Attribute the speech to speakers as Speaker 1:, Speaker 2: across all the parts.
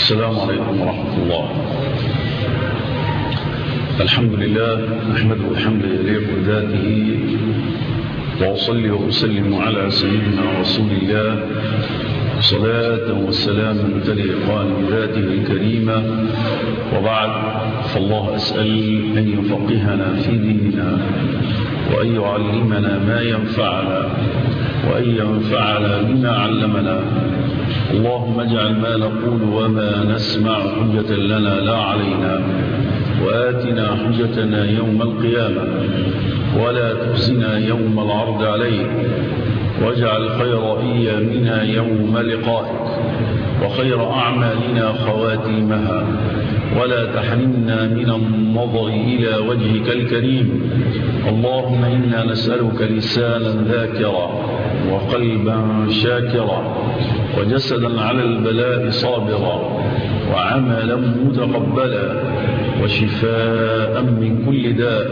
Speaker 1: السلام عليكم ورحمة الله. الحمد لله نحمده الحمد يليق بذاته، وأصلي وأسلم على سيدنا رسول الله صلاة وسلام تليقان بذاته الكريمة. وبعد، فالله أسأل أن يفقهنا في ديننا، وأن يعلمنا ما ينفعنا، وأن ينفعنا بما علمنا. اللهم اجعل ما نقول وما نسمع حجة لنا لا علينا، وآتنا حجتنا يوم القيامة، ولا تخزنا يوم العرض عليك، واجعل خير أيامنا يوم لقائك، وخير أعمالنا خواتيمها، ولا تحرمنا من النظر إلى وجهك الكريم. اللهم إنا نسألك لسانا ذاكرا، وقلبا شاكرا، وجسدا على البلاء صابرا، وعملا متقبلا، وشفاء من كل داء،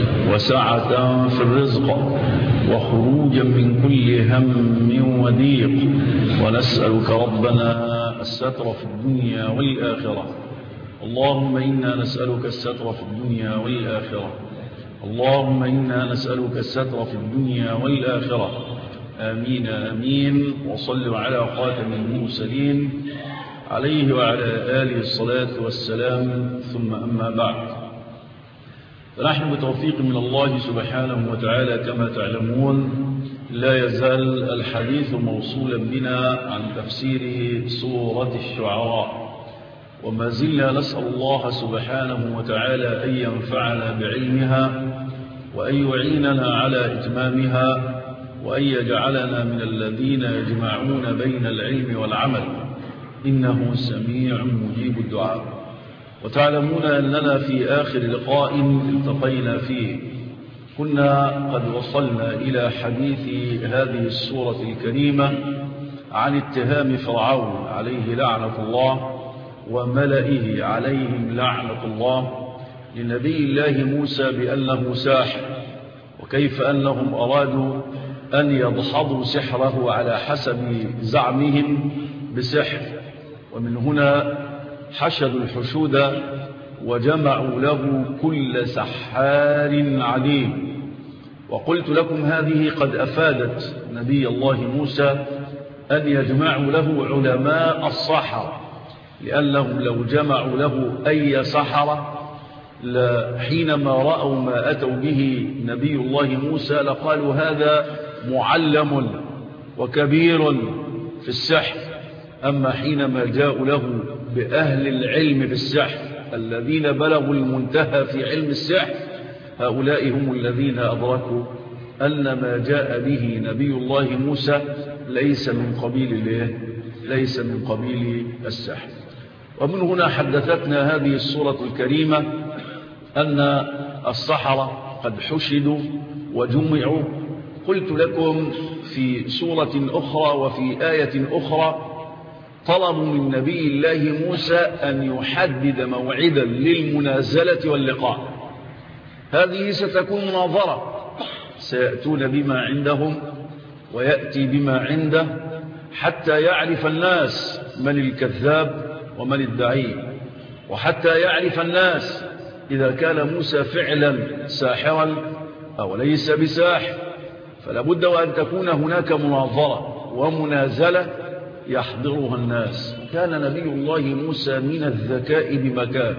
Speaker 1: وسعة في الرزق، وخروجا من كل هم وضيق. ونسألك ربنا الستر في الدنيا والآخرة. اللهم إنا نسألك الستر في الدنيا والآخرة. اللهم إنا نسألك الستر في الدنيا والآخرة. آمين آمين. وصلوا على خاتم المرسلين عليه وعلى آله الصلاة والسلام، ثم أما بعد. فنحن بتوفيق من الله سبحانه وتعالى كما تعلمون لا يزال الحديث موصولا بنا عن تفسير سورة الشعراء، وما زلنا نسأل الله سبحانه وتعالى أن ينفعنا بعلمها، وأن يعيننا على إتمامها، وأن يجعلنا من الذين يجمعون بين العلم والعمل، إنه سميع مجيب الدعاء. وتعلمون أننا في آخر لقاء التقينا فيه كنا قد وصلنا إلى حديث هذه السورة الكريمة عن اتهام فرعون عليه لعنة الله وملئه عليهم لعنة الله لنبي الله موسى بأنه ساحر، وكيف أنهم أرادوا أن يدحضوا سحره على حسب زعمهم بسحر. ومن هنا حشدوا الحشود وجمعوا له كل سحار عليم. وقلت لكم هذه قد أفادت نبي الله موسى أن يجمعوا له علماء السحرة، لأنهم لو جمعوا له أي سحرة حينما رأوا ما أتوا به نبي الله موسى لقالوا هذا معلم وكبير في السحر. أما حينما جاءوا له بأهل العلم في السحر الذين بلغوا المنتهى في علم السحر، هؤلاء هم الذين أدركوا أن ما جاء به نبي الله موسى ليس من قبيل السحر. ومن هنا حدثتنا هذه السورة الكريمة أن السحرة قد حشدوا وجمعوا. قلت لكم في سورة أخرى وفي آية أخرى طلبوا من نبي الله موسى أن يحدد موعدا للمنازلة واللقاء. هذه ستكون مناظرة، سيأتون بما عندهم ويأتي بما عنده حتى يعرف الناس من الكذاب ومن الدعي، وحتى يعرف الناس إذا كان موسى فعلا ساحرا أو ليس بساحر. فلا بد وأن تكون هناك مناظرة ومنازلة يحضرها الناس. كان نبي الله موسى من الذكاء بمكان.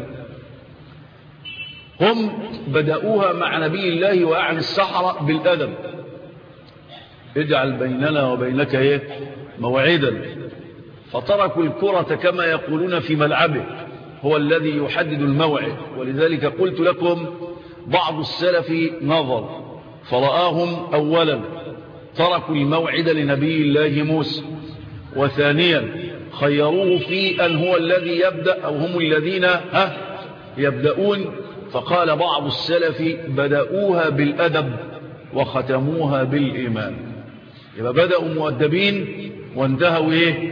Speaker 1: هم بدأوها مع نبي الله وأعن السحرة بالأدب، اجعل بيننا وبينك موعدا. فتركوا الكرة كما يقولون في ملعبه، هو الذي يحدد الموعد. ولذلك قلت لكم بعض السلف نظر فرآهم أولا تركوا الموعد لنبي الله موسى، وثانيا خيروه في أن هو الذي يبدأ أو هم الذين يبدأون. فقال بعض السلف بدأوها بالأدب وختموها بالإيمان. يبقى بدأوا مؤدبين وانتهوا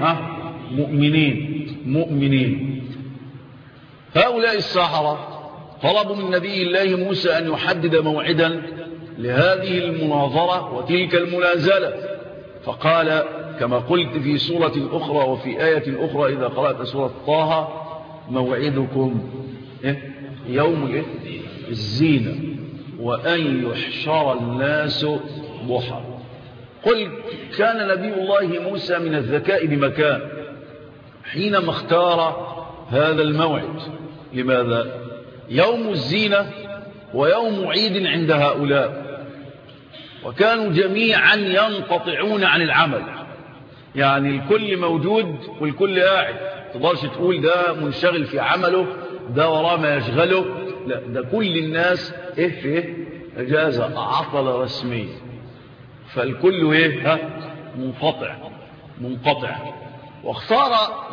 Speaker 1: مؤمنين. هؤلاء السحرة طلبوا من نبي الله موسى أن يحدد موعدا لهذه المناظرة وتلك المنازلة، فقال كما قلت في سورة أخرى وفي آية أخرى إذا قرأت سورة طه: موعدكم يوم الزينة وأن يحشر الناس ضحى. قل كان نبي الله موسى من الذكاء بمكان حينما اختار هذا الموعد. لماذا؟ يوم الزينة ويوم عيد عند هؤلاء، وكانوا جميعا ينقطعون عن العمل، يعني الكل موجود والكل قاعد، تقدرش تقول ده منشغل في عمله ده وراه ما يشغله، لا، ده كل الناس في اجازة عطلة رسمية، فالكل منقطع. واختار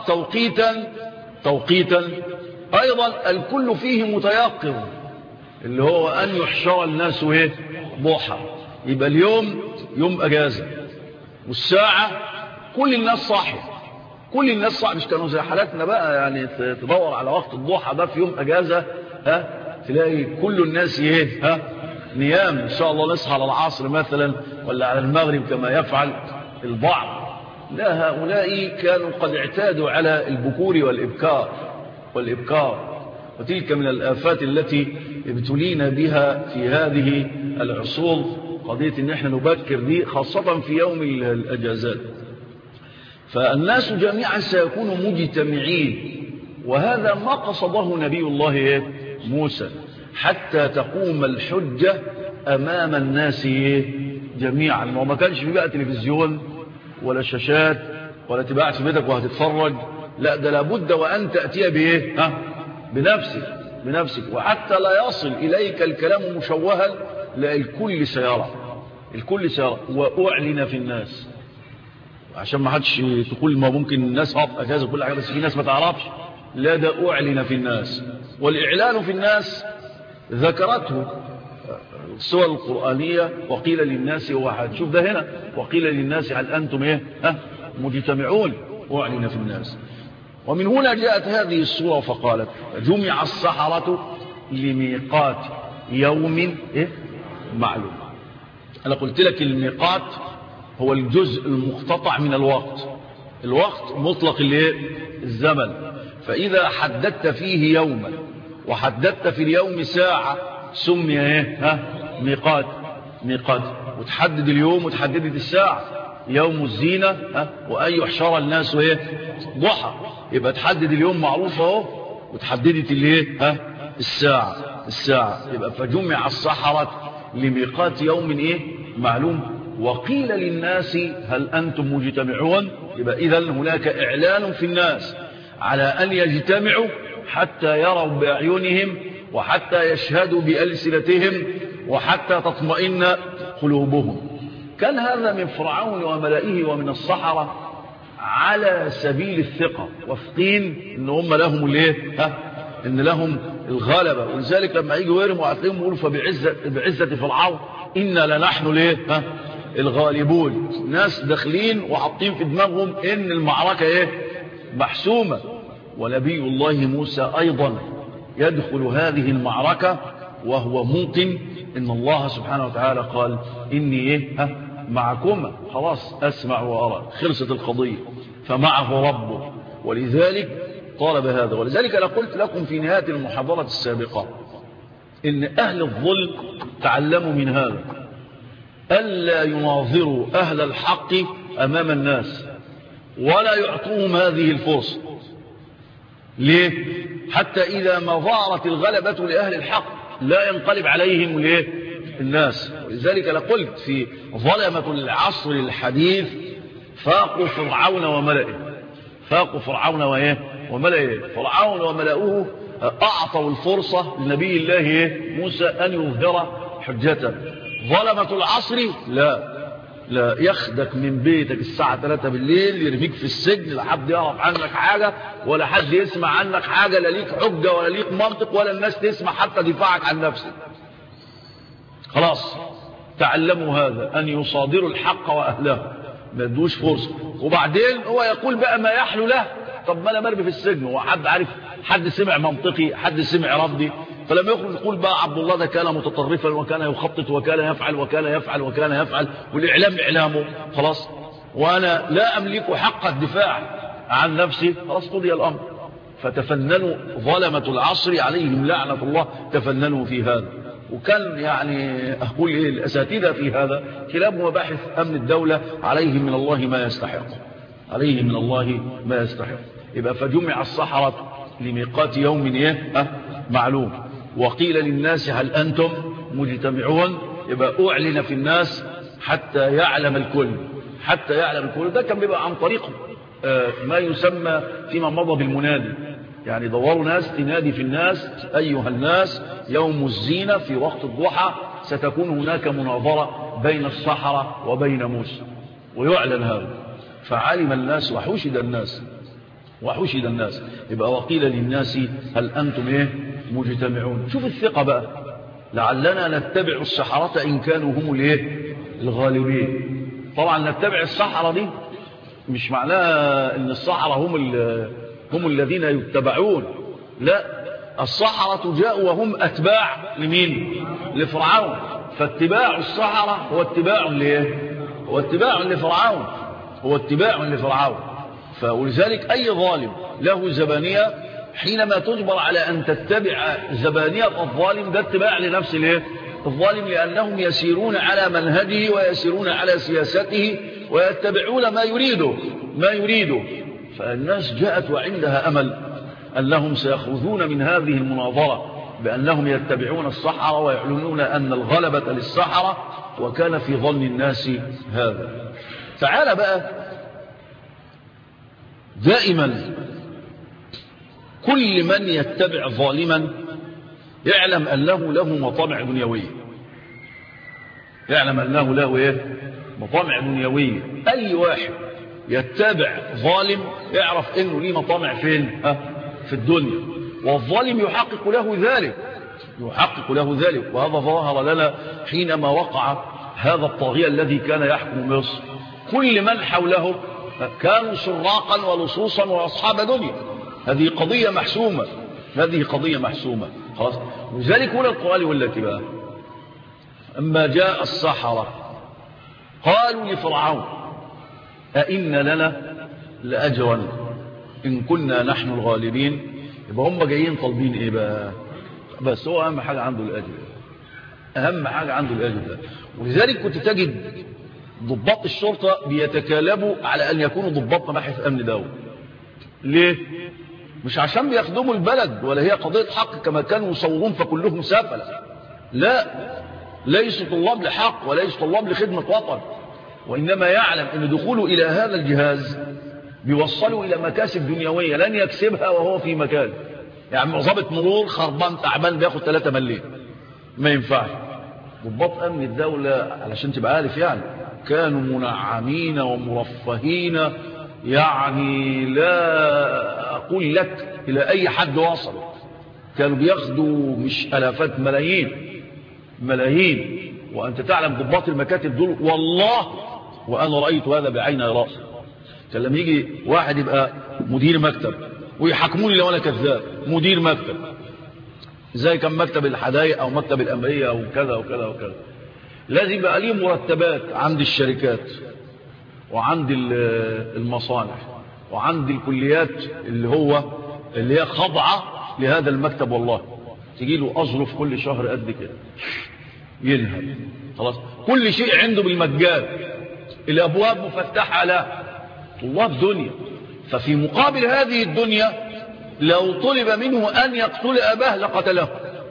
Speaker 1: توقيتا ايضا الكل فيه متيقظ، اللي هو ان يحشر الناس ضحى، يبقى اليوم يوم اجازة، والساعة كل الناس صاحية، مش كانوا زي حالاتنا بقى يعني تدور على وقت الضحى ده في يوم اجازة تلاقي كل الناس نيام، ان شاء الله نصحى على العصر مثلا ولا على المغرب كما يفعل البعض. لا، هؤلاء كانوا قد اعتادوا على البكور والإبكار، وتلك من الآفات التي ابتلينا بها في هذه العصور، قضية ان احنا نبكر دي خاصة في يوم الأجازات. فالناس جميعا سيكونوا مجتمعين، وهذا ما قصده نبي الله موسى، حتى تقوم الحجة أمام الناس جميعا. وما كانش في بقى تلفزيون ولا شاشات ولا تبقى في بيتك وهتتفرج، لا، ده لابد وأن تأتي بنفسك، وحتى لا يصل إليك الكلام مشوها، لا، الكل سيرى وأعلن في الناس، عشان ما حدش تقول ما ممكن الناس أجازة كل حاجة بس في ناس ما تعرفش، لا، ده أعلن في الناس. والإعلان في الناس ذكرته السور القرآنية: وقيل للناس، وهتشوف ده هنا: وقيل للناس هل أنتم مجتمعون، أعلن في الناس. ومن هنا جاءت هذه السورة فقالت: جمع السحرة لميقات يوم معلوم. أنا قلت لك الميقات هو الجزء المقتطع من الوقت مطلق الزمن، فإذا حددت فيه يوما وحددت في اليوم ساعة سمي ميقات، وتحدد اليوم وتحددت الساعة، يوم الزينة وأن يحشر الناس ضحى، يبقى تحدد اليوم معروف اهو، وتحددت الساعة، يبقى فجمع السحرة لميقات يوم معلوم. وقيل للناس هل أنتم مجتمعون، يبقى إذن هناك إعلان في الناس على أن يجتمعوا حتى يروا بأعينهم، وحتى يشهدوا بألسنتهم، وحتى تطمئن قلوبهم. كان هذا من فرعون وملئه ومن السحرة على سبيل الثقة، واثقين ان هم لهم ان لهم الغلبة. ولذلك لما يجوا يرموا هتلاقيهم يقولوا فبعزة فرعون إنا لنحن الغالبون. ناس داخلين وحاطين في دماغهم ان المعركة محسومة. ونبي الله موسى أيضا يدخل هذه المعركة وهو موقن ان الله سبحانه وتعالى قال: إني معكما، خلاص أسمع وأرى، خلصت القضية، فمعه ربه. ولذلك طالب هذا. ولذلك أنا قلت لكم في نهاية المحاضرة السابقة إن أهل الظلم تعلموا من هذا ألا يناظروا أهل الحق أمام الناس ولا يعطوهم هذه الفرصة. ليه؟ حتى إذا ما ظهرت الغلبة لأهل الحق لا ينقلب عليهم الناس. ولذلك لقلت في ظلمة العصر الحديث فاقوا فرعون وملئه. فرعون وملئه أعطوا الفرصة لنبي الله موسى أن يظهر حجته. ظلمة العصر لا يخدك من بيتك الساعة 3 بالليل، يرميك في السجن، لا حد يعرف عنك حاجة ولا حد يسمع عنك حاجة، لا ليك حجة ولا ليك منطق ولا الناس تسمع حتى دفاعك عن نفسك. خلاص تعلموا هذا، أن يصادروا الحق وأهله، ما يدوش فرصة. وبعدين هو يقول بقى ما يحلو له: طب ما أنا مرمي في السجن، هو حد عارف؟ حد سمع منطقي؟ حد سمع ردي؟ فلما يخرج يقول بقى عبد الله ده كان متطرفا وكان يخطط وكان يفعل والإعلام إعلامه، خلاص وأنا لا أملك حق الدفاع عن نفسي، خلاص قضي الأمر. فتفننوا ظلمة العصر عليهم لعنة الله، تفننوا في هذا. وكان يعني أقول إيه الأساتذة في هذا كلاب مباحث أمن الدولة عليهم من الله ما يستحق، عليهم من الله ما يستحق. يبقى فجمع السحرة لميقات يوم معلوم، وقيل للناس هل أنتم مجتمعون. يبقى أعلن في الناس حتى يعلم الكل، حتى يعلم الكل. ده كان بيبقى عن طريق ما يسمى فيما مضى بالمنادي، يعني دوروا ناس تنادي في الناس أيها الناس يوم الزينة في وقت الضحى ستكون هناك مناظرة بين السحرة وبين موسى، ويعلن هذا. فعلم الناس وحشد الناس، وحشد الناس. يبقى وقيل للناس هل أنتم مجتمعون. شوف الثقة بقى، لعلنا نتبع السحرة إن كانوا هم الغالبين. طبعا نتبع السحرة دي مش معناها ان السحرة هم الذين يتبعون، لا، السحرة جاءوا وهم اتباع لمين؟ لفرعون. فاتباع السحرة هو اتباع هو اتباع لفرعون، هو اتباع لفرعون. ولذلك اي ظالم له زبانية حينما تجبر على ان تتبع زبانية الظالم ده اتباع لنفس الظالم، لانهم يسيرون على منهجه ويسيرون على سياسته ويتبعون ما يريده. فالناس جاءت وعندها أمل أنهم سيخرجون من هذه المناظرة بأنهم يتبعون السحرة ويعلنون أن الغلبة للسحرة، وكان في ظن الناس هذا. تعال بقى، دائما كل من يتبع ظالما يعلم أنه له مطامع دنيوية، يعلم أنه له مطامع دنيوية. أي واحد يتبع ظالم يعرف أنه ليه مطامع فين؟ في الدنيا. والظالم يحقق له ذلك، يحقق له ذلك. وهذا ظهر لنا حينما وقع هذا الطاغية الذي كان يحكم مصر. كل من حوله كانوا سراقا ولصوصا وأصحاب دنيا. هذه قضية محسومة، هذه قضية محسومة خلاص. لذلك هنا القرآن والتي بقى أما جاء السحرة قالوا لفرعون أئن لنا لأجرا إن كنا نحن الغالبين. يبقى هم جايين طالبين إيه بقى؟ بس هو أهم حاجة عنده الأجر، أهم حاجة عنده الأجر ده. ولذلك كنت تجد ضباط الشرطة بيتكالبوا على أن يكونوا ضباط مباحث أمن دولي. ليه؟ مش عشان بيخدموا البلد ولا هي قضية حق كما كانوا يصورون فكلهم سافلة، لا، ليسوا طلاب لحق وليسوا طلاب لخدمة وطن، وإنما يعلم أن دخوله إلى هذا الجهاز بيوصله إلى مكاسب دنيوية لن يكسبها وهو في مكان. يعني ضابط مرور خربان تعبان بياخد 3 مليم، ما ينفعش. ضباط أمن الدولة علشان تبقى عارف يعني كانوا منعمين ومرفهين، يعني لا أقول لك إلى أي حد وصل. كانوا بياخدوا مش ألافات، ملايين. وأنت تعلم ضباط المكاتب دول والله، وأنا رأيت هذا بعين رأسي، كان لما يجي واحد يبقى مدير مكتب ويحكموني لو أنا كذاب، مدير مكتب زي كان مكتب الحدائق أو مكتب الأمرية أو كذا وكذا وكذا، لازم يبقى ليه مرتبات عند الشركات وعند المصانع وعند الكليات اللي هي خاضعة لهذا المكتب. والله تجي له أظرف كل شهر قد كده ينهب، خلاص كل شيء عنده بالمجان، الأبواب مفتحة له، طلاب دنيا. ففي مقابل هذه الدنيا لو طلب منه أن يقتل أباه لقتله.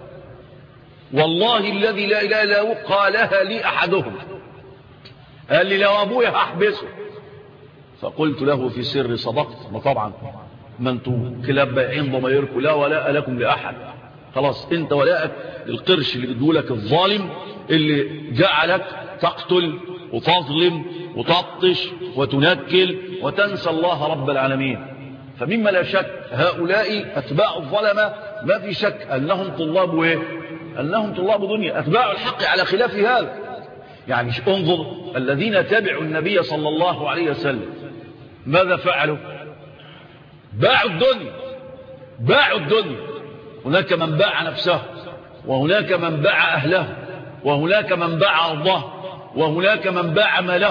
Speaker 1: والله الذي لا إله إلا هو قالها لي أحدهم، قال لي لو أبويا هحبسه. فقلت له في سر صدقت، ما طبعا ما انتم كلاب بايعين ضميركم، لا ولاء لكم لأحد. خلاص انت ولاءك القرش اللي بيدولك الظالم اللي جعلك تقتل وتظلم وتبطش وتنكل وتنسى الله رب العالمين. فمما لا شك هؤلاء أتباع الظلمة ما في شك أنهم طلاب أنهم طلاب دنيا، أتباع الحق على خلاف هذا. يعني انظر الذين تبعوا النبي صلى الله عليه وسلم ماذا فعلوا؟ باعوا الدنيا. هناك من باع نفسه، وهناك من باع أهله، وهناك من باع أرضه، وهناك من باع ماله،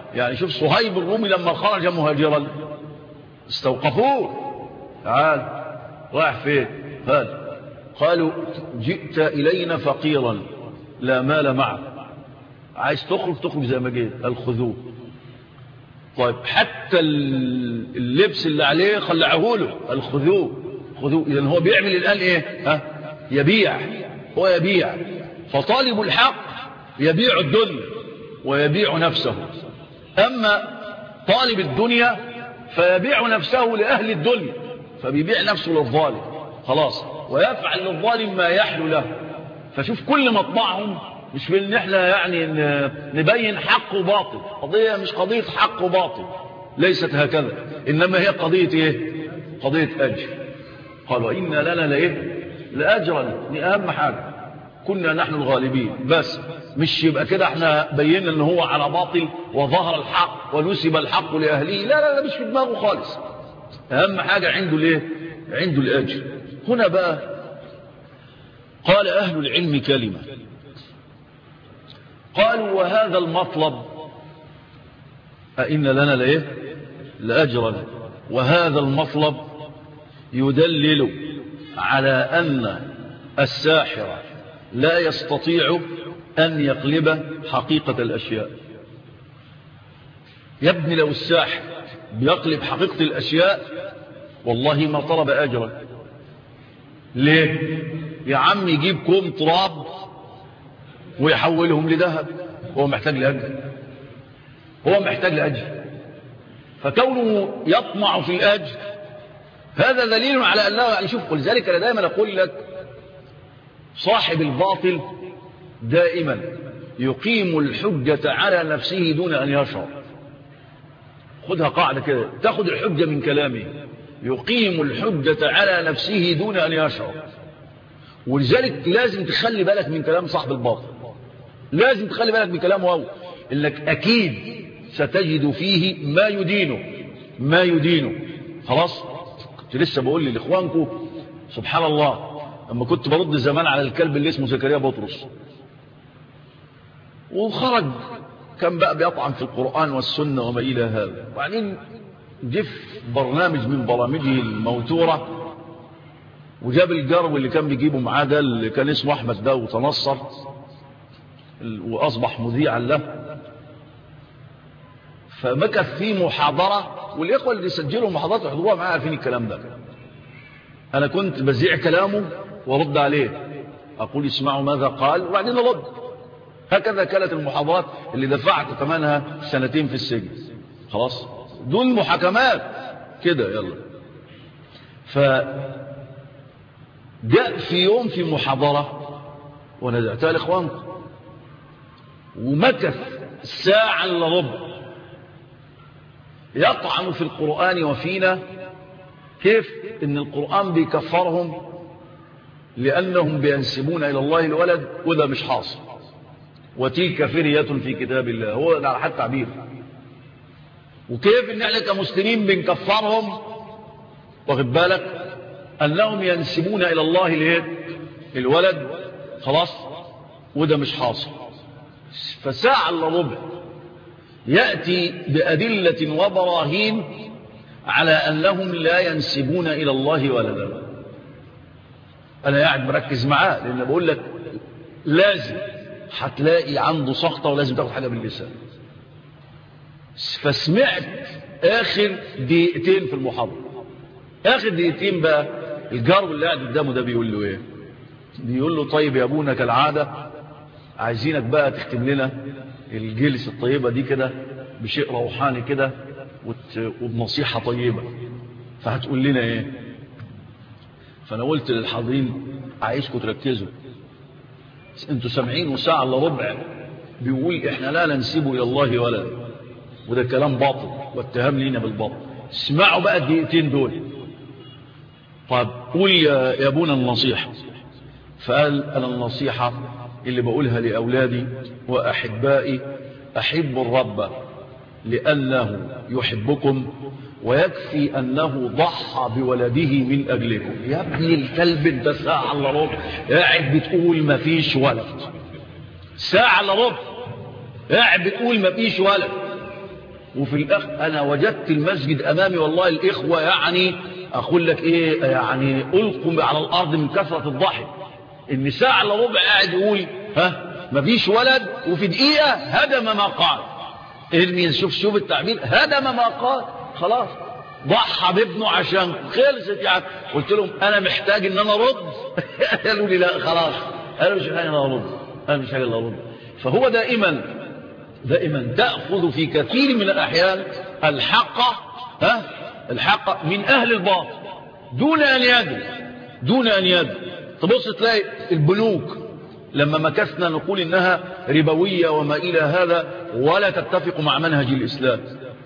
Speaker 1: يعني شوف صهيب الرومي لما خرج مهاجرا استوقفوه، تعال رايح فين؟ قالوا جئت إلينا فقيرا لا مال معك، عايز تخرج زي ما جيت، قال خذوه. طيب حتى اللبس اللي عليه خلعه له، قال خذوه. إذا هو بيعمل الآن ايه؟ يبيع، هو يبيع. فطالب الحق يبيع الدنيا ويبيع نفسه، أما طالب الدنيا فيبيع نفسه لأهل الدنيا، فبيبيع نفسه للظالم خلاص، ويفعل للظالم ما يحلو له. فشوف كل مطمعهم مش في ان احنا يعني نبين حق وباطل، قضية مش قضية حق وباطل، ليست هكذا، انما هي قضية ايه؟ قضية اجر. قالوا إن لنا لأجرا، دي اهم حاجة، كنا نحن الغالبين. بس مش يبقى كده احنا بينا ان هو على باطل وظهر الحق ونسب الحق لأهله، لا مش في دماغه خالص. اهم حاجة عنده عنده الاجر. هنا بقى قال اهل العلم كلمة، قالوا وهذا المطلب أئن لنا لأجرا، وهذا المطلب يدلل على أن الساحر لا يستطيع أن يقلب حقيقة الأشياء. يا ابني لو الساحر بيقلب حقيقة الأشياء والله ما طلب أجرا. ليه؟ يا عم يجيب كوم تراب ويحولهم لذهب، هو محتاج لأجر، فكونه يطمع في الأجر هذا دليل على أنه يعني شوف. ولذلك أنا دائما أقول لك صاحب الباطل دائما يقيم الحجة على نفسه دون أن يشعر. خذها قاعدة كده، تأخذ الحجة من كلامه، يقيم الحجة على نفسه دون أن يشعر. ولذلك لازم تخلي بالك من كلام صاحب الباطل، لازم تخلي بالك من كلامه هو، إنك أكيد ستجد فيه ما يدينه. خلاص. كنت لسه بقول لإخوانكم سبحان الله لما كنت برد زمان على الكلب اللي اسمه زكريا بطرس، وخرج كان بقى بيطعن في القرآن والسنة وما إلى هذا، وبعدين جف برنامج من برامجه الموتورة وجاب الجرو اللي كان بيجيبه معاه ده اللي كان اسمه أحمد ده، وتنصر وأصبح مذيعا له. فمكث في محاضرة، والإخوة اللي يسجلوا محاضرات يحضروها معاه عارفين الكلام ده. أنا كنت بزيع كلامه ورد عليه، أقول اسمعوا ماذا قال وبعدين أرد. هكذا كانت المحاضرات اللي دفعت ثمنها 2 في السجن. خلاص دون محاكمات كده يلا. فجاء في يوم في محاضرة ونزعتها لإخوانكم، ومكث ساعة إلا ربع يطعن في القرآن وفينا، كيف إن القرآن بيكفرهم لأنهم بينسبون إلى الله الولد، وده مش حاصل، وتلك فرية في كتاب الله، هو ده على حد تعبير. وكيف إن احنا كمسلمين بنكفرهم واخد بالك أنهم ينسبون إلى الله الولد، خلاص، وده مش حاصل. فساعة إلا ربع يأتي بأدلة وبراهين على أنهم لا ينسبون إلى الله ولدا. أنا قاعد مركز معاه لأن بقول لك لازم هتلاقي عنده سخطة ولازم تاخد حاجة باللسان. فسمعت آخر دقيقتين في المحاضرة، آخر دقيقتين بقى الجار اللي قاعد قدامه ده بيقول له إيه؟ بيقول له طيب يا أبونا كالعادة عايزينك بقى تختم لنا الجلسة الطيبة دي كده بشيء روحاني كده وبنصيحة طيبة، فهتقول لنا إيه؟ فأنا قلت للحاضرين عايزكم تركزوا، انتوا سامعين وساعة إلا ربع بيقول إحنا لا ننسبه إلى الله ولا، وده كلام باطل واتهام لينا بالباطل. اسمعوا بقى الدقيقتين دول. طب قول يا أبونا النصيحة. فقال أنا النصيحة اللي بقولها لأولادي وأحبائي، أحبوا الرب لأنه يحبكم ويكفي أنه ضحى بولده من أجلكم. يا ابن الكلب انت ساعة إلا ربع قاعد بتقول ما فيش ولد، ساعة إلا ربع قاعد بتقول ما فيش ولد، وفي الآخر أنا وجدت المسجد أمامي والله الإخوة يعني أقول لك إيه يعني ألقوا على الأرض من كثرة الضحك. النساء على ربع قاعد يقول مفيش ولد وفي دقيقة هدم ما قال. ارمي شوف التعبير، هدم ما قال، خلاص ضحى بابنه عشان خلصت يعني. قلت لهم أنا محتاج إن أنا أرد قالوا لي لا خلاص أنا مش محتاج إن أنا أرد، أنا مش محتاج إن أنا أرد. فهو دائما تأخذ في كثير من الأحيان الحق من أهل الباطل دون أن يدري. تبص تلاقي البنوك لما مكثنا نقول إنها ربوية وما إلى هذا ولا تتفق مع منهج الإسلام.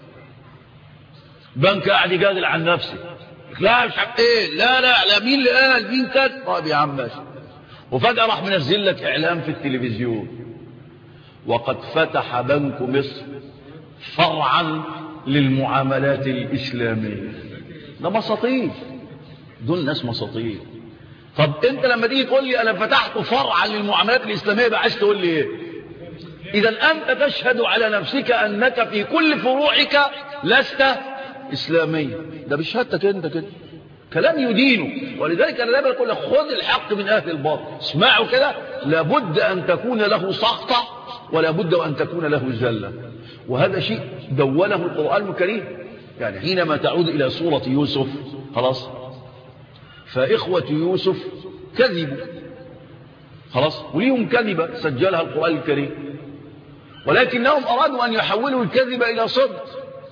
Speaker 1: بنك قاعد يجادل عن نفسه، لا مش عارف ايه، لا مين اللي قال، مين كان، طيب يا عم ماشي. وفجأة راح منزل لك إعلان في التلفزيون: وقد فتح بنك مصر فرعا للمعاملات الإسلامية. ده مساطيل، دول ناس مساطيل. طب انت لما تيجي تقول لي انا فتحت فرعا للمعاملات الإسلامية بقى عايز تقول لي ايه؟ اذا انت تشهد على نفسك انك في كل فروعك لست إسلامية. ده بشهادتك انت كده، كلام يدينه. ولذلك انا دايما اقول لك خذ الحق من اهل الباطل، اسمعوا كده، لابد ان تكون له سقطة ولا بد ان تكون له زلة. وهذا شيء دوله القرآن الكريم. يعني حينما تعود الى سورة يوسف خلاص، فاخوة يوسف كذبوا خلاص، وليهم كذبة سجلها القرآن الكريم، ولكنهم ارادوا ان يحولوا الكذب الى صدق.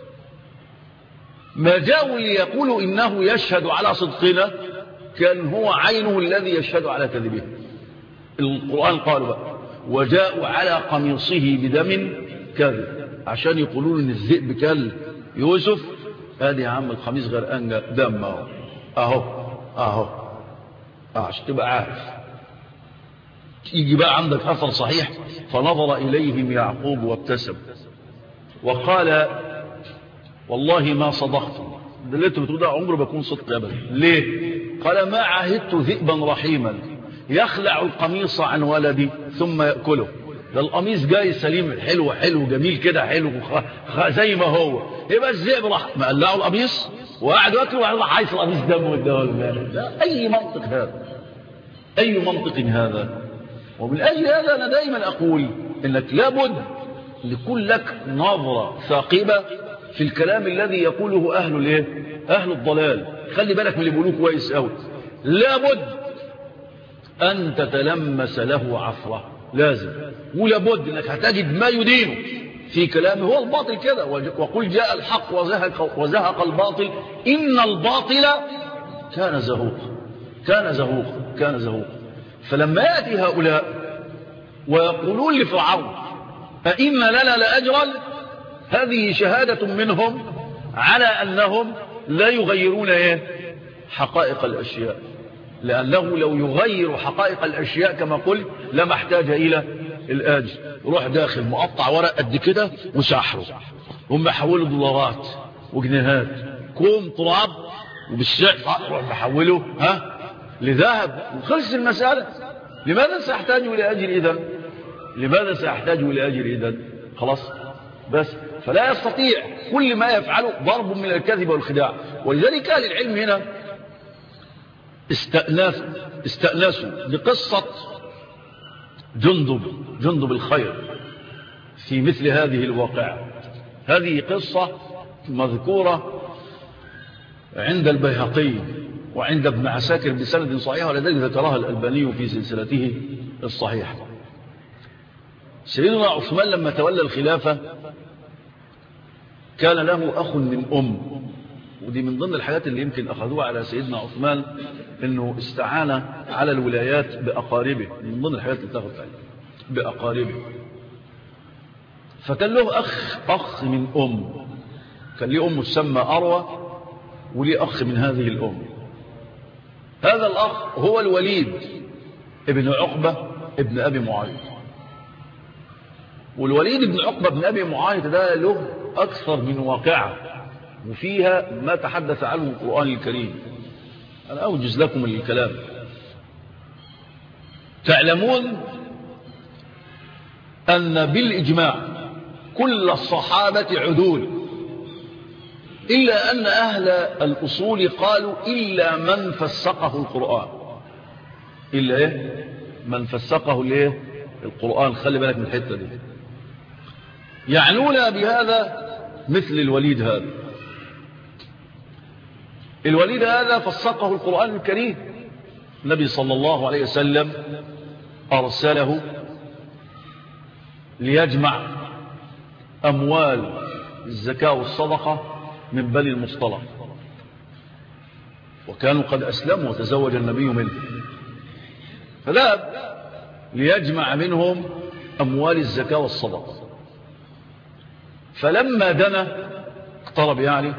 Speaker 1: ما جاءوا ليقولوا إنه يشهد على صدقنا، كان هو عينه الذي يشهد على كذبه. القرآن قال بقى: وجاءوا على قميصه بدم كذب، عشان يقولون إن الذئب كل يوسف. هذه يا عم القميص غرقان دم اهو عشان تبقى عارف. يجي بقى عندك أثر صحيح: فنظر إليهم يعقوب وابتسم وقال والله ما صدقتم. ده اللي انتوا بتقولوا ده عمره بكون صدق ابدا. ليه؟ قال: ما عهدت ذئبا رحيما يخلع القميص عن ولدي ثم يأكله. ده القميص جاي سليم حلو جميل كده، حلو زي ما هو، يبقى الذئب راح مقلعه القميص وقعد ياكله وقعد راح عايز القميص دمه والدم. لا، اي منطق هذا، اي منطق هذا. ومن اجل هذا انا دايما اقول انك لابد لكل لك نظرة ثاقبة في الكلام الذي يقوله أهل الضلال. خلي بالك من اللي بيقولوه كويس قوي. لابد أن تتلمس له عفرة، لازم، ولابد أنك هتجد ما يدينه في كلامه. هو الباطل كده، وقل جاء الحق وزهق الباطل إن الباطل كان زهوقا. فلما يأتي هؤلاء ويقولون لفرعون أئن لنا لأجرا، هذه شهادة منهم على أنهم لا يغيرون حقائق الأشياء، لأنه لو يغير حقائق الأشياء كما قلت لما احتاج إلى الآجر. يروح داخل مقطع ورق قد كده وسحره، هم يحولوا دولارات وجنيهات كوم تراب وبالسعر يروح يحوله لذهب وخلص المسألة. لماذا سيحتاج إلى أجر إذن؟ خلاص بس. فلا يستطيع، كل ما يفعله ضرب من الكذب والخداع. ولذلك أهل العلم هنا استأنسوا بقصة جندب الخير في مثل هذه الواقعة. هذه قصة مذكورة عند البيهقي وعند ابن عساكر بسند صحيح، ولذلك ذكرها الألباني في سلسلته الصحيحة. سيدنا عثمان لما تولى الخلافة كان له أخ من ودي من ضمن الحاجات اللي يمكن أخذوها على سيدنا عثمان، إنه استعان على الولايات بأقاربه، من ضمن الحاجات اللي تاخذ عليه بأقاربه. فكان له أخ من كان ليه تسمى أروى، وليه أخ من هذه هذا الأخ هو الوليد ابن عقبة ابن أبي معاوية. والوليد ابن عقبة ابن أبي معاوية ده له أكثر من واقعة، وفيها ما تحدث عنه القرآن الكريم. أنا أوجز لكم الكلام. تعلمون أن بالإجماع كل الصحابة عدول، إلا أن أهل الأصول قالوا إلا من فسقه القرآن. إلا إيه؟ من فسقه ليه القرآن. خلي بالك من الحتة دي. يعنون بهذا مثل الوليد هذا. الوليد هذا فسقه القرآن الكريم. النبي صلى الله عليه وسلم أرسله ليجمع أموال الزكاة والصدقة من بني المصطلق، وكانوا قد أسلموا وتزوج النبي منهم، فذهب ليجمع منهم أموال الزكاة والصدقة. فلما دنا اقترب يعني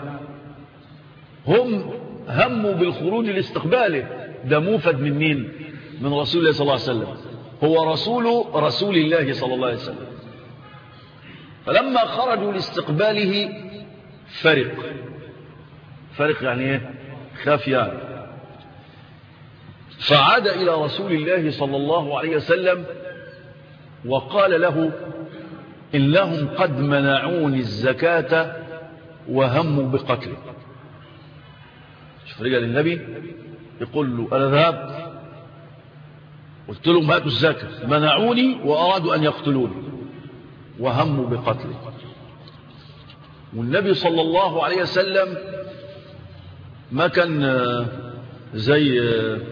Speaker 1: هم هموا بالخروج لاستقباله. ده موفد من مين؟ من رسول الله صلى الله عليه وسلم. هو رسول الله صلى الله عليه وسلم. فلما خرجوا لاستقباله فرق يعني ايه؟ خاف يعني. فعاد إلى رسول الله صلى الله عليه وسلم وقال له إنهم قد منعوني الزكاة وهموا بقتله. شوف رجع للنبي يقول له أنا ذهبت قلت لهم هاتوا الزكاة، منعوني وأرادوا أن يقتلوني وهموا بقتله. والنبي صلى الله عليه وسلم ما كان زي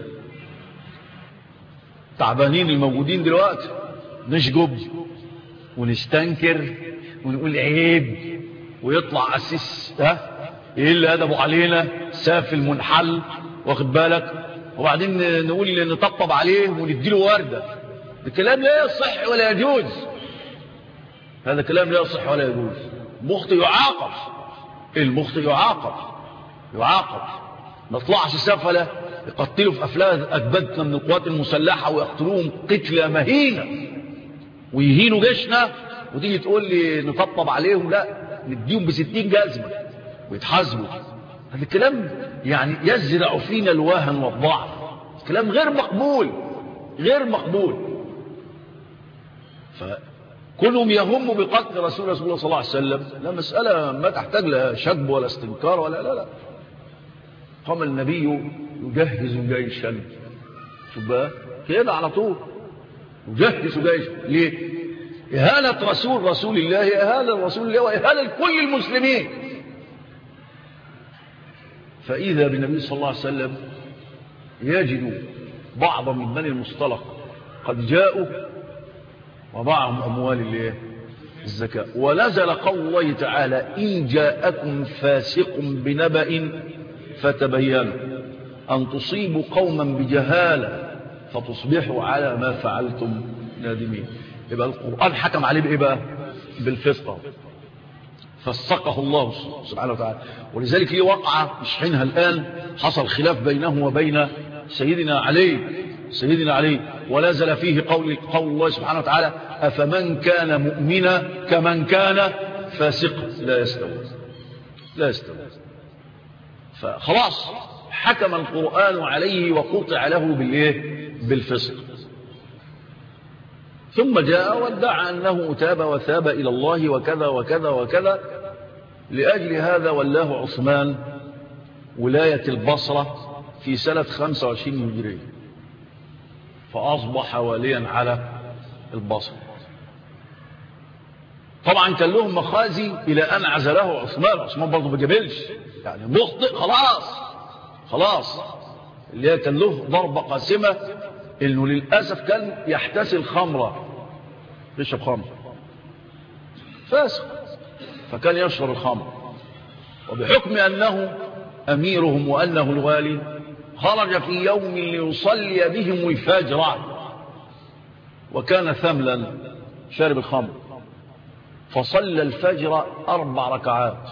Speaker 1: تعبانين الموجودين دلوقتي نشجب ونستنكر ونقول عيب ويطلع أسيس يقل أدبه علينا سافل منحل واخد بالك، وبعدين نقول نطبطب عليه ونديله وردة. الكلام لا يصح ولا يجوز. هذا كلام لا يصح ولا يجوز. المخطئ يعاقب. المخطئ يعاقب. ما طلعش سفلة يقتلوا في أفلاه أجبادنا من القوات المسلحة ويقتلوهم قتلة مهينة ويهينوا جيشنا، وتيجي تقول لي نطبطب عليهم. لا، نديهم ب60 جزمة ويتحاسبوا. هذا الكلام يعني يزرع فينا الوهن والضعف. كلام غير مقبول. فكلهم يهم بقتل رسول الله صلى الله عليه وسلم. لا، مسألة ما تحتاج لا شجب ولا استنكار ولا لا. قام النبي يجهز جيشا. شوف بقى كده على طول يجهز جيشا. ليه؟ إهانة رسول الله، إهانة رسول الله وإهانة لكل المسلمين. فإذا بالنبي صلى الله عليه وسلم يجد بعض من بني المصطلق قد جاءوا ومعهم أموال الزكاة. ونزل قول الله تعالى إن جاءكم فاسق بنبأ فتبينوا أن تصيبوا قوما بجهالة فتصبحوا على ما فعلتم نادمين. يبقى القرآن حكم عليه بإيه بقى؟ بالفسق. فسقه الله سبحانه وتعالى. ولذلك ليه وقعة مش حينها الآن، حصل خلاف بينه وبين سيدنا علي ونزل فيه قول الله سبحانه وتعالى أفمن كان مؤمنا كمن كان فاسقا لا يستوي. فخلاص حكم القرآن عليه وقطع له بالفسق. ثم جاء وادعى أنه تاب وثاب إلى الله وكذا وكذا وكذا. لأجل هذا ولاه عثمان ولاية البصرة في سنة 25 هجرية، فأصبح واليا على البصرة. طبعا كان لهم مخازي إلى أن عزله عثمان برضه ما جبلش يعني مخطئ خلاص اللي كان له ضربة قاسمة إنه للأسف كان يحتسي خمرة، يشرب خمر فاسق، فكان يشرب الخمر. وبحكم أنه أميرهم وأنه الوالي خرج في يوم ليصلي بهم الفجر، وكان ثملا شارب الخمر، فصلى الفجر 4 ركعات.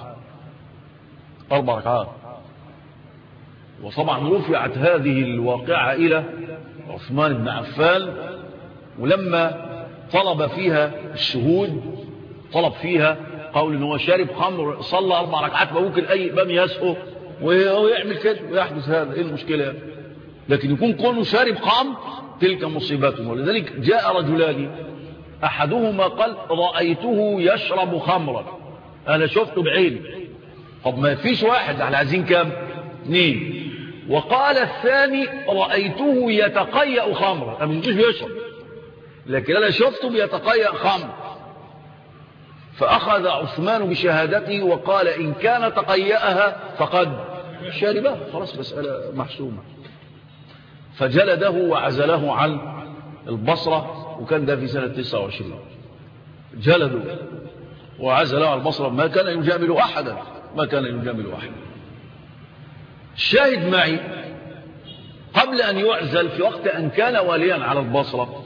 Speaker 1: وطبعا رفعت هذه الواقعة إلى عثمان بن عفان، ولما طلب فيها الشهود طلب فيها قول إنه هو شارب خمر صلى 4 ركعات، فممكن أي إمام يسقه ويعمل كده ويحدث هذا، إيه المشكلة؟ لكن يكون كونه شارب خمر تلك مصيبته. ولذلك جاء رجلان أحدهما قال رأيته يشرب خمرا، أنا شفته بعيني، طب ما فيش واحد، احنا عايزين كام؟ 2. وقال الثاني رأيته يتقيأ خمرا، انا مش بيشرب لكن انا شفته بيتقيأ خمر. فأخذ عثمان بشهادته وقال إن كان تقيأها فقد شربها، خلاص مسألة محسومة. فجلده وعزله عن البصرة، وكان ده في سنة 29. جلده وعزله عن البصرة، ما كان يجامل أحدا، ما كان يجامل أحدا. الشاهد معي قبل أن يعزل في وقت أن كان واليا على البصرة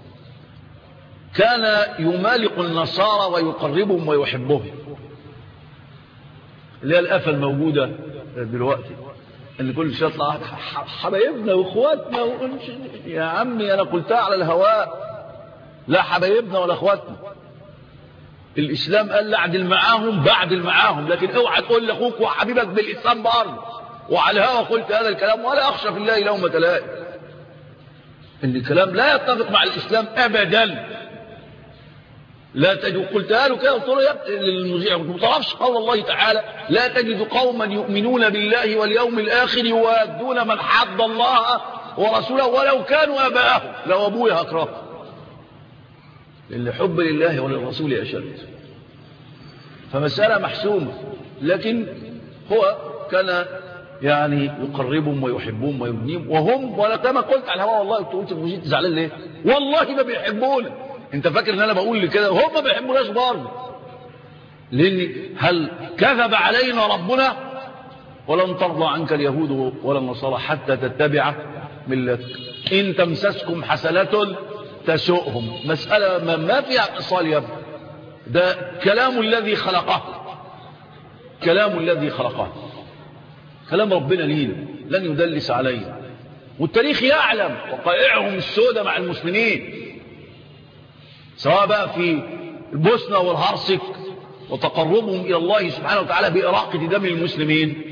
Speaker 1: كان يمالق النصارى ويقربهم ويحبهم، اللي هي الآفة الموجودة دلوقتي ان كل شيء يطلع حبايبنا واخواتنا يا عمي انا قلتها على الهواء، لا حبايبنا ولا اخواتنا. الاسلام قال لا اعدل معاهم بعدل معاهم، لكن اوعى تقول لاخوك وحبيبك بالاسلام برضه. وعلى الهواء قلت هذا الكلام ولا اخشى في الله لومة لائم، ان الكلام لا يتفق مع الاسلام ابدا. لا تجد، قلتها له كده، قلت له للمذيع ما تعرفش قول الله تعالى لا تجد قوما يؤمنون بالله واليوم الاخر يوادون من حد الله ورسوله ولو كانوا اباءهم، لو ابويا هكرهه، لان حب لله وللرسول اشد. فمسألة محسومة، لكن هو كان يعني يقربهم ويحبهم ويبنيهم، وهم ولا كما قلت على الهواء والله قلت المذيع زعلان ليه؟ والله ما بيحبونا. انت فاكر ان انا بقول كده؟ هم ما بيحبوناش برضه، لان هل كذب علينا ربنا ولن ترضى عنك اليهود ولا النصارى حتى تتبع ملتك ان تمسسكم حسنة تسؤهم. مسألة ما فيها اتصال يا ابني، ده كلام الذي خلقه، كلام الذي خلقه، كلام ربنا لينا لن يدلس علينا. والتاريخ يعلم وقائعهم السوداء مع المسلمين، سواء بقى في البوسنة والهرسك وتقربهم إلى الله سبحانه وتعالى بإراقة دم المسلمين،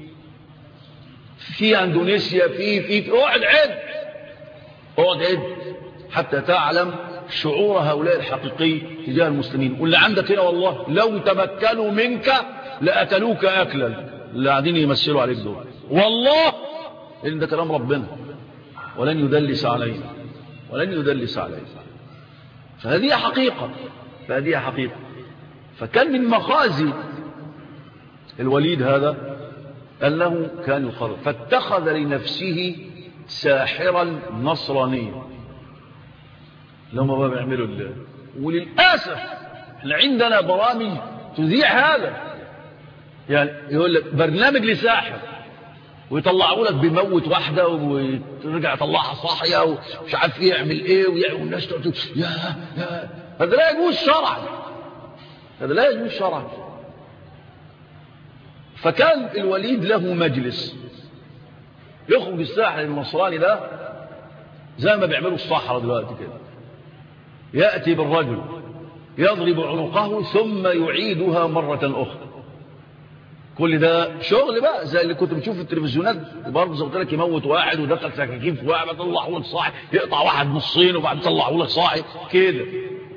Speaker 1: في اندونيسيا، في اقعد عد حتى تعلم شعور هؤلاء الحقيقي تجاه المسلمين. واللي عندك هنا والله لو تمكنوا منك لأكلوك أكلا، اللي قاعدين يمثلوا عليك دول والله، إن ده كلام ربنا ولن يدلس علينا، ولن يدلس علينا. فهذه حقيقة، فهذه حقيقة. فكان من مخازي الوليد هذا أنه كان يقرر، فاتخذ لنفسه ساحرا نصرانيا لما ما بيعملوا الله. وللأسف احنا عندنا برامج تذيع هذا، يعني يقول لك برنامج لساحر ويطلعوا لك بيموت واحدة ويرجع يطلعها صاحية ومش عارف يعمل ايه والناس تقول يا هذا لا يجوز شرعا، هذا لا يجوز شرعا. فكان الوليد له مجلس يخرج الساحر النصراني ده زي ما بيعملوا الصحراء دلوقتي كده، يأتي بالرجل يضرب عنقه ثم يعيدها مرة أخرى. كل ده شغل بقى زي اللي كنت بتشوف في التلفزيونات برضه، زي ما قلت لك يموت واحد ودخل سكاكين في واحد يطلعه لك صاحي، يقطع واحد نصين وبعد يطلعه لك صاحي كده.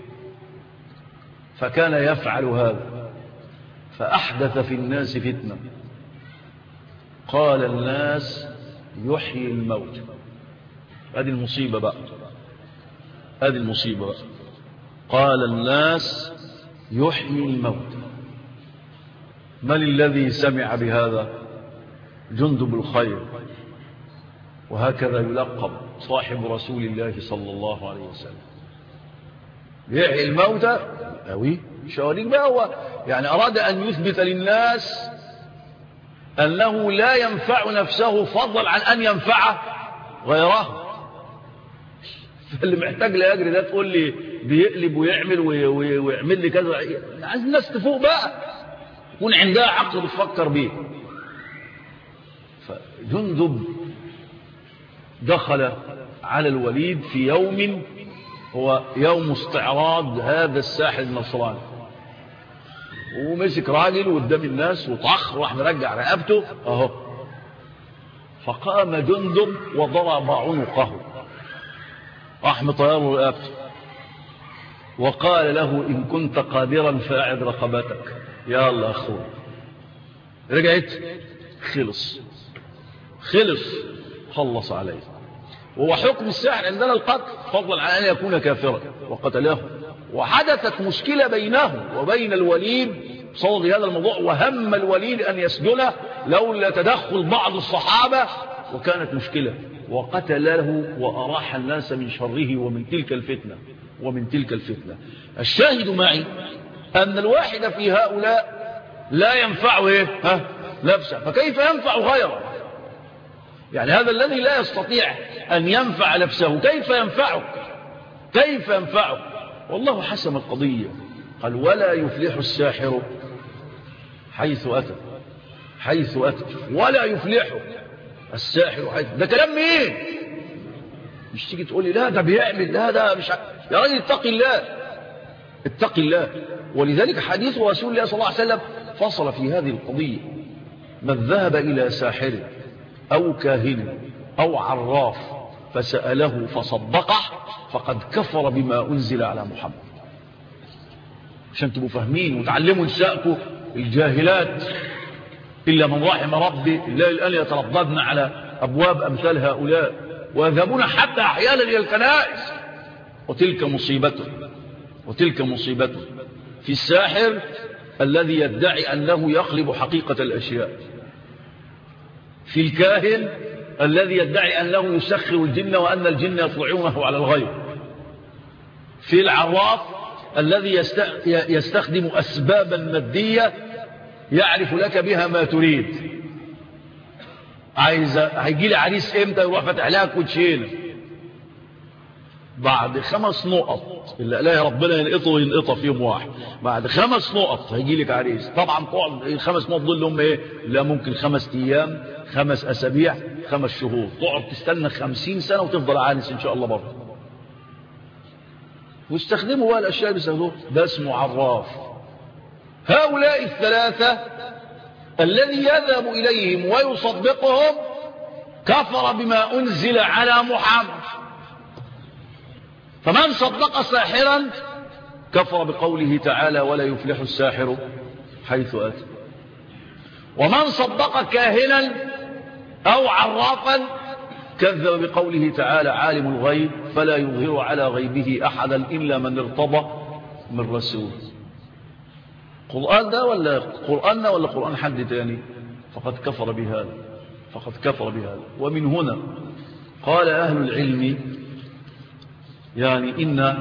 Speaker 1: فكان يفعل هذا، فأحدث في الناس فتنة. قال الناس يحيي الموت. هذه المصيبة بقى، هذه المصيبة بقى. قال الناس يحيي الموت. من الذي سمع بهذا؟ جندب الخير، وهكذا يلقب صاحب رسول الله صلى الله عليه وسلم. يحيي الموتى أوي شواليك بقى. هو يعني أراد أن يثبت للناس أنه لا ينفع نفسه فضلا عن أن ينفع غيره. فاللي محتاج لا يجري ده تقول لي بيقلب ويعمل ويعمل لي كذا، عايز الناس تفوق بقى، يكون عندها عقل بتفكر بيه. فجندب دخل على الوليد في يوم هو يوم استعراض هذا الساحر النصراني، ومسك راجل قدام الناس وطخ راح مرجع رقبته اهو. فقام جندب وضرب عنقه، راح مطيره رقبته وقال له إن كنت قادرا فاعد رقبتك، يا الله أخوي رجعت خلص عليه. وهو حكم الساحر عندنا القتل فضلا عن أن يكون كافرا وقتله. وحدثت مشكلة بينه وبين الوليد بصدد هذا الموضوع، وهم الوليد أن يسجنه لولا تدخل بعض الصحابة، وكانت مشكلة وقتله وأراح الناس من شره ومن تلك الفتنة. الشاهد معي أن الواحد في هؤلاء لا ينفعه نفسه، فكيف ينفع غيره؟ يعني هذا الذي لا يستطيع أن ينفع نفسه كيف ينفعك؟ والله حسم القضية، قال ولا يفلح الساحر حيث أتى ولا يفلح الساحر حيث. ده كلام مين؟ مش تيجي تقول لي لا ده بيعمل، لا ده مش يا راجل اتق الله. ولذلك حديث رسول الله صلى الله عليه وسلم فصل في هذه القضية: من ذهب إلى ساحر أو كاهن أو عراف فسأله فصدقه فقد كفر بما أنزل على محمد. عشان تبقوا فاهمين وتعلموا نساءكم الجاهلات إلا من رحم ربي الله الآن يترددن على أبواب أمثال هؤلاء ويذهبون حتى أحيانا إلى الكنائس، وتلك مصيبته في الساحر الذي يدعي أنه يقلب حقيقة الأشياء، في الكاهن الذي يدعي أنه يسخر الجن وأن الجن يطلعونه على الغيب، في العراف الذي يستخدم أسبابا مادية يعرف لك بها ما تريد. هيجي لي عريس امتى؟ يروح فتح لها كوتشينه بعد 5 نقط اللي الاقي ربنا ينقطه في يوم واحد، بعد 5 نقط هيجي لك عريس. طبعا تقعد 5 نقط دول هم ايه؟ لا ممكن 5 ايام، 5 اسابيع، 5 شهور، تقعد تستنى 50 سنه وتفضل عانس ان شاء الله برضه. واستخدموا بقى الاشياء اللي بيستخدموها، ده اسمه عراف. هؤلاء الثلاثه الذي يذهب اليهم ويصدقهم كفر بما انزل على محمد. فمن صدق ساحرا كفر بقوله تعالى ولا يفلح الساحر حيث أتى. ومن صدق كاهنا أو عرافا كذب بقوله تعالى عالم الغيب فلا يظهر على غيبه أحدا إلا من ارتضى من رسول. قرآننا ولا قرآن حد تاني؟ فقد كفر بهذا. ومن هنا قال أهل العلم يعني إن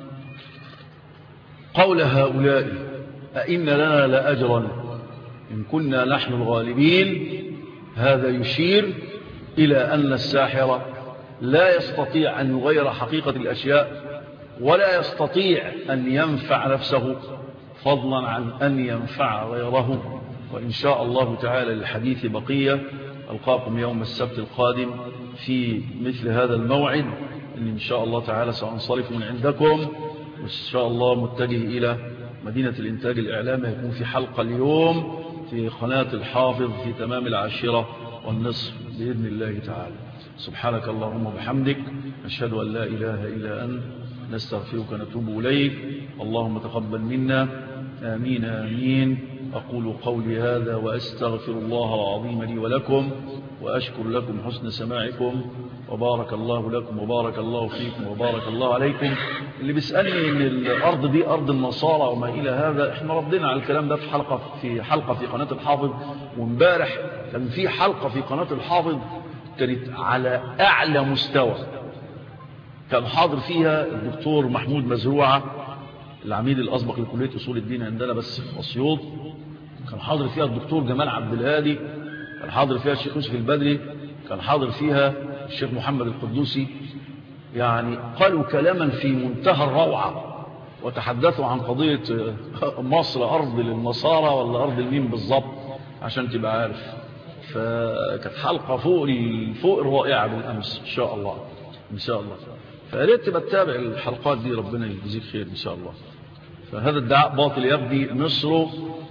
Speaker 1: قول هؤلاء أئن لنا لأجرا إن كنا نحن الغالبين هذا يشير إلى أن الساحر لا يستطيع أن يغير حقيقة الأشياء ولا يستطيع أن ينفع نفسه فضلا عن أن ينفع غيره. وإن شاء الله تعالى للحديث بقية. ألقاكم يوم السبت القادم في مثل هذا الموعد إن شاء الله تعالى سأنصرف من عندكم، وإن شاء الله متجه إلى مدينة الإنتاج الإعلامي. يكون في حلقة اليوم في قناة الحافظ في تمام 10:30 بإذن الله تعالى. سبحانك اللهم وبحمدك نشهد أن لا إله إلا أنت نستغفرك ونتوب إليك. اللهم تقبل منا. آمين آمين. أقول قولي هذا وأستغفر الله العظيم لي ولكم، وأشكر لكم حسن سماعكم، وبارك الله لكم وبارك الله فيكم وبارك الله عليكم. اللي بيسألني إن الأرض دي أرض النصارى وما إلى هذا، إحنا ردينا على الكلام ده في حلقة في قناة الحافظ. وامبارح كان في حلقة في قناة الحافظ كانت على أعلى مستوى، كان حاضر فيها الدكتور محمود مزروعة العميد الأسبق لكلية أصول الدين عندنا بس في أسيوط، كان حاضر فيها الدكتور جمال عبد الهادي، كان حاضر فيها الشيخ يوسف البدري، كان حاضر فيها الشيخ محمد القدوسي. يعني قالوا كلاما في منتهى الروعة وتحدثوا عن قضية مصر أرض للنصارى ولا أرض المين بالضبط عشان تبقى عارف. فكانت حلقة فوق الرائعة بالأمس إن شاء الله. فقالت تبقى تتابع الحلقات دي، ربنا يجزيك خير إن شاء الله. فهذا الدعاء باطل يبدي. مصر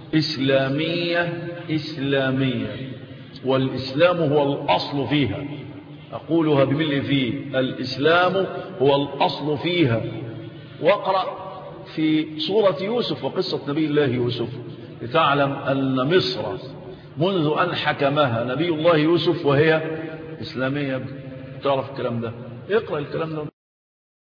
Speaker 1: إسلامية والإسلام هو الأصل فيها، أقولها بملء فيه، الإسلام هو الأصل فيها. واقرأ في سورة يوسف وقصة نبي الله يوسف لتعلم أن مصر منذ أن حكمها نبي الله يوسف وهي إسلامية. تعرف الكلام ده؟ اقرأ الكلام ده.